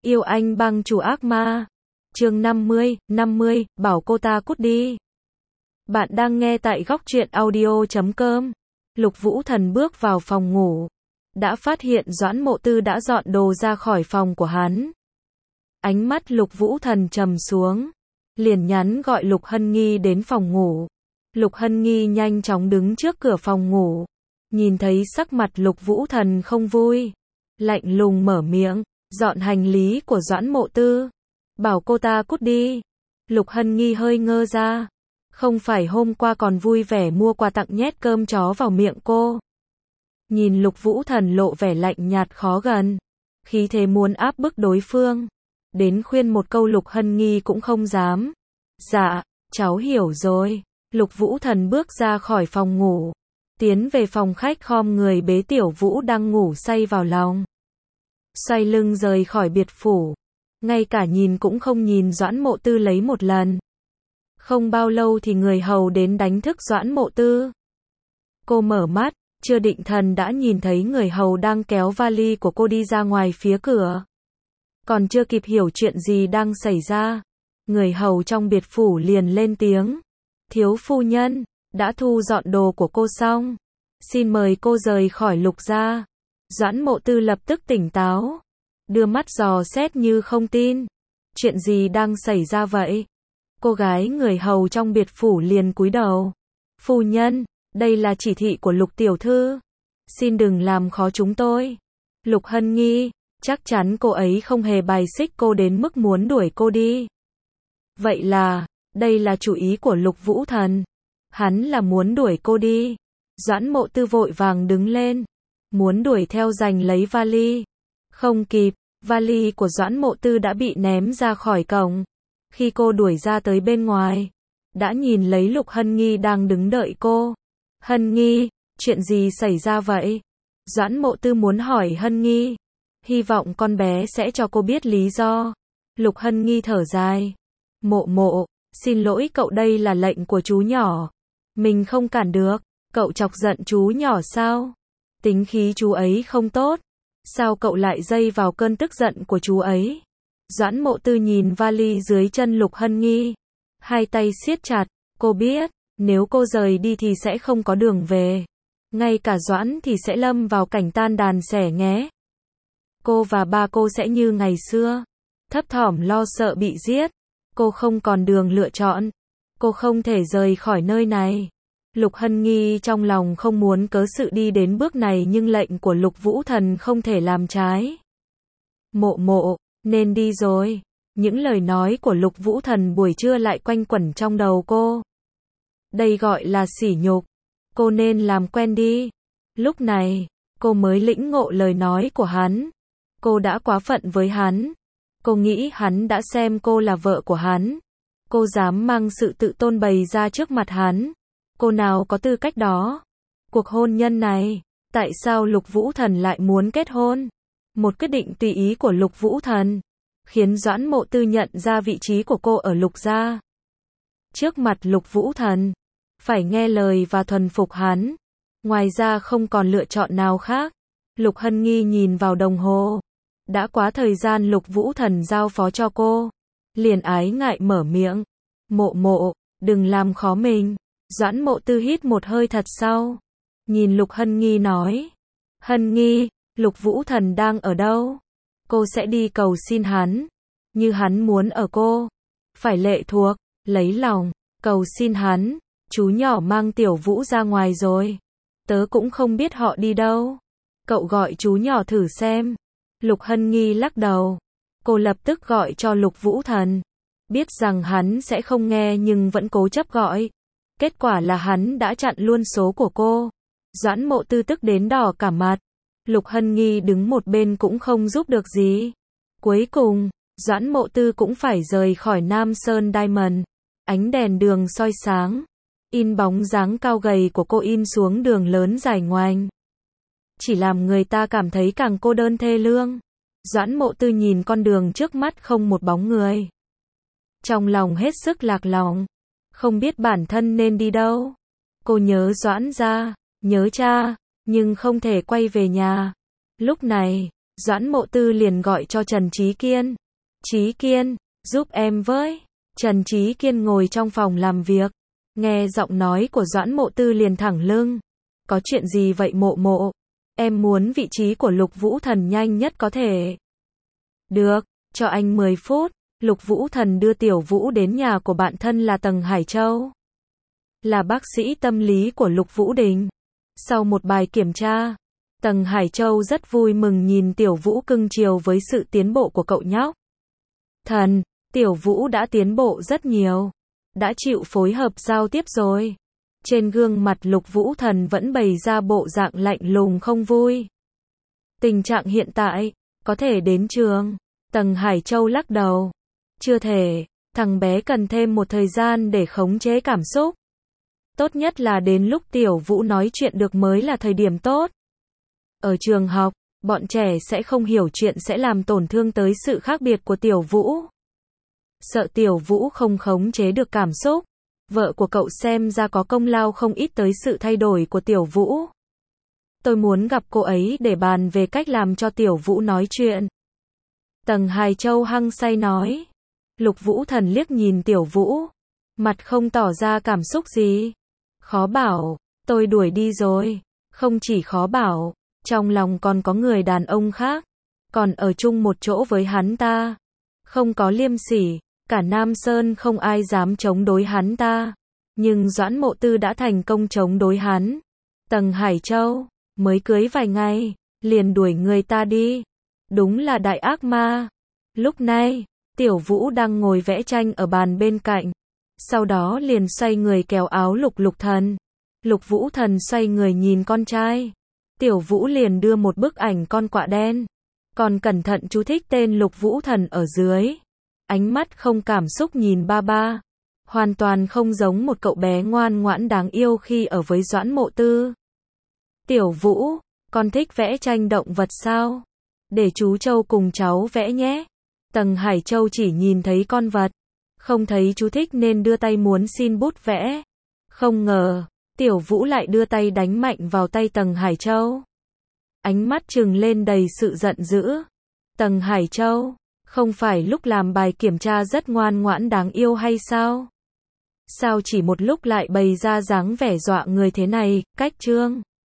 Yêu anh băng chủ ác ma. Chương 50, bảo cô ta cút đi. Bạn đang nghe tại góc truyện audio.com. Lục Vũ Thần bước vào phòng ngủ, đã phát hiện Doãn Mộ Tư đã dọn đồ ra khỏi phòng của hắn. Ánh mắt Lục Vũ Thần trầm xuống, liền nhắn gọi Lục Hân Nghi đến phòng ngủ. Lục Hân Nghi nhanh chóng đứng trước cửa phòng ngủ, nhìn thấy sắc mặt Lục Vũ Thần không vui, lạnh lùng mở miệng, dọn hành lý của Doãn Mộ Tư, bảo cô ta cút đi. Lục Hân Nghi hơi ngơ ra, không phải hôm qua còn vui vẻ mua quà tặng nhét cơm chó vào miệng cô. Nhìn Lục Vũ Thần lộ vẻ lạnh nhạt khó gần, khí thế muốn áp bức đối phương, đến khuyên một câu Lục Hân Nghi cũng không dám. Dạ, cháu hiểu rồi. Lục Vũ Thần bước ra khỏi phòng ngủ, tiến về phòng khách khom người bế Tiểu Vũ đang ngủ say vào lòng. Xoay lưng rời khỏi biệt phủ, ngay cả nhìn cũng không nhìn Doãn Mộ Tư lấy một lần. Không bao lâu thì người hầu đến đánh thức Doãn Mộ Tư. Cô mở mắt, chưa định thần đã nhìn thấy người hầu đang kéo vali của cô đi ra ngoài phía cửa. Còn chưa kịp hiểu chuyện gì đang xảy ra, người hầu trong biệt phủ liền lên tiếng. Thiếu phu nhân, đã thu dọn đồ của cô xong, xin mời cô rời khỏi Lục gia. Doãn Mộ Tư lập tức tỉnh táo, đưa mắt dò xét như không tin. Chuyện gì đang xảy ra vậy? Cô gái người hầu trong biệt phủ liền cúi đầu. Phu nhân, đây là chỉ thị của Lục tiểu thư, xin đừng làm khó chúng tôi. Lục Hân Nghi, chắc chắn cô ấy không hề bài xích cô đến mức muốn đuổi cô đi. Vậy là, đây là chủ ý của Lục Vũ Thần. Hắn là muốn đuổi cô đi. Doãn Mộ Tư vội vàng đứng lên, muốn đuổi theo giành lấy vali. Không kịp, vali của Doãn Mộ Tư đã bị ném ra khỏi cổng. Khi cô đuổi ra tới bên ngoài, đã nhìn lấy Lục Hân Nghi đang đứng đợi cô. Hân Nghi, chuyện gì xảy ra vậy? Doãn Mộ Tư muốn hỏi Hân Nghi, hy vọng con bé sẽ cho cô biết lý do. Lục Hân Nghi thở dài. Mộ, xin lỗi cậu, đây là lệnh của chú nhỏ, mình không cản được. Cậu chọc giận chú nhỏ sao? Tính khí chú ấy không tốt, sao cậu lại dây vào cơn tức giận của chú ấy? Doãn Mộ Tư nhìn vali dưới chân Lục Hân Nghi, hai tay siết chặt. Cô biết, nếu cô rời đi thì sẽ không có đường về, ngay cả Doãn thì sẽ lâm vào cảnh tan đàn xẻ nghé. Cô và ba cô sẽ như ngày xưa, thấp thỏm lo sợ bị giết. Cô không còn đường lựa chọn, cô không thể rời khỏi nơi này. Lục Hân Nghi trong lòng không muốn cớ sự đi đến bước này, nhưng lệnh của Lục Vũ Thần không thể làm trái. Mộ, nên đi rồi. Những lời nói của Lục Vũ Thần buổi trưa lại quanh quẩn trong đầu cô. Đây gọi là sỉ nhục, cô nên làm quen đi. Lúc này, cô mới lĩnh ngộ lời nói của hắn. Cô đã quá phận với hắn. Cô nghĩ hắn đã xem cô là vợ của hắn. Cô dám mang sự tự tôn bày ra trước mặt hắn. Cô nào có tư cách đó? Cuộc hôn nhân này, tại sao Lục Vũ Thần lại muốn kết hôn? Một quyết định tùy ý của Lục Vũ Thần, khiến Doãn Mộ Tư nhận ra vị trí của cô ở Lục gia. Trước mặt Lục Vũ Thần, phải nghe lời và thuần phục hắn. Ngoài ra không còn lựa chọn nào khác. Lục Hân Nghi nhìn vào đồng hồ. Đã quá thời gian Lục Vũ Thần giao phó cho cô. Liền ái ngại mở miệng. Mộ, đừng làm khó mình. Doãn Mộ Tư hít một hơi thật sâu, nhìn Lục Hân Nghi nói. Hân Nghi, Lục Vũ Thần đang ở đâu? Cô sẽ đi cầu xin hắn, như hắn muốn ở cô. Phải lệ thuộc, lấy lòng, cầu xin hắn. Chú nhỏ mang Tiểu Vũ ra ngoài rồi, tớ cũng không biết họ đi đâu. Cậu gọi chú nhỏ thử xem. Lục Hân Nghi lắc đầu. Cô lập tức gọi cho Lục Vũ Thần, biết rằng hắn sẽ không nghe nhưng vẫn cố chấp gọi. Kết quả là hắn đã chặn luôn số của cô. Doãn Mộ Tư tức đến đỏ cả mặt. Lục Hân Nghi đứng một bên cũng không giúp được gì. Cuối cùng, Doãn Mộ Tư cũng phải rời khỏi Nam Sơn Diamond. Ánh đèn đường soi sáng, in bóng dáng cao gầy của cô in xuống đường lớn dài ngoằng, chỉ làm người ta cảm thấy càng cô đơn thê lương. Doãn Mộ Tư nhìn con đường trước mắt không một bóng người, trong lòng hết sức lạc lõng, không biết bản thân nên đi đâu. Cô nhớ Doãn gia, nhớ cha, nhưng không thể quay về nhà. Lúc này, Doãn Mộ Tư liền gọi cho Trần Trí Kiên. Trí Kiên, giúp em với. Trần Trí Kiên ngồi trong phòng làm việc. Nghe giọng nói của Doãn Mộ Tư liền thẳng lưng. Có chuyện gì vậy Mộ Mộ? Em muốn vị trí của Lục Vũ Thần nhanh nhất có thể. Được, cho anh 10 phút. Lục Vũ Thần đưa Tiểu Vũ đến nhà của bạn thân là Tầng Hải Châu. Là bác sĩ tâm lý của Lục Vũ Đình. Sau một bài kiểm tra, Tầng Hải Châu rất vui mừng nhìn Tiểu Vũ cưng chiều với sự tiến bộ của cậu nhóc. Thần, Tiểu Vũ đã tiến bộ rất nhiều. Đã chịu phối hợp giao tiếp rồi. Trên gương mặt Lục Vũ Thần vẫn bày ra bộ dạng lạnh lùng không vui. Tình trạng hiện tại, có thể đến trường. Tầng Hải Châu lắc đầu. Chưa thể, thằng bé cần thêm một thời gian để khống chế cảm xúc. Tốt nhất là đến lúc Tiểu Vũ nói chuyện được mới là thời điểm tốt. Ở trường học, bọn trẻ sẽ không hiểu chuyện sẽ làm tổn thương tới sự khác biệt của Tiểu Vũ. Sợ Tiểu Vũ không khống chế được cảm xúc. Vợ của cậu xem ra có công lao không ít tới sự thay đổi của Tiểu Vũ. Tôi muốn gặp cô ấy để bàn về cách làm cho Tiểu Vũ nói chuyện. Tầng Hải Châu hăng say nói. Lục Vũ Thần liếc nhìn Tiểu Vũ. Mặt không tỏ ra cảm xúc gì. Khó bảo, tôi đuổi đi rồi. Không chỉ khó bảo, trong lòng còn có người đàn ông khác. Còn ở chung một chỗ với hắn ta. Không có liêm sỉ, cả Nam Sơn không ai dám chống đối hắn ta. Nhưng Doãn Mộ Tư đã thành công chống đối hắn. Tầng Hải Châu, mới cưới vài ngày, liền đuổi người ta đi. Đúng là đại ác ma. Lúc này, Tiểu Vũ đang ngồi vẽ tranh ở bàn bên cạnh. Sau đó liền xoay người kéo áo Lục Thần. Lục Vũ Thần xoay người nhìn con trai. Tiểu Vũ liền đưa một bức ảnh con quạ đen. Còn cẩn thận chú thích tên Lục Vũ Thần ở dưới. Ánh mắt không cảm xúc nhìn ba ba. Hoàn toàn không giống một cậu bé ngoan ngoãn đáng yêu khi ở với Doãn Mộ Tư. Tiểu Vũ, con thích vẽ tranh động vật sao? Để chú Châu cùng cháu vẽ nhé. Tầng Hải Châu chỉ nhìn thấy con vật. Không thấy chú thích nên đưa tay muốn xin bút vẽ. Không ngờ, Tiểu Vũ lại đưa tay đánh mạnh vào tay Tầng Hải Châu. Ánh mắt trừng lên đầy sự giận dữ. Tầng Hải Châu, không phải lúc làm bài kiểm tra rất ngoan ngoãn đáng yêu hay sao? Sao chỉ một lúc lại bày ra dáng vẻ dọa người thế này, cách chương.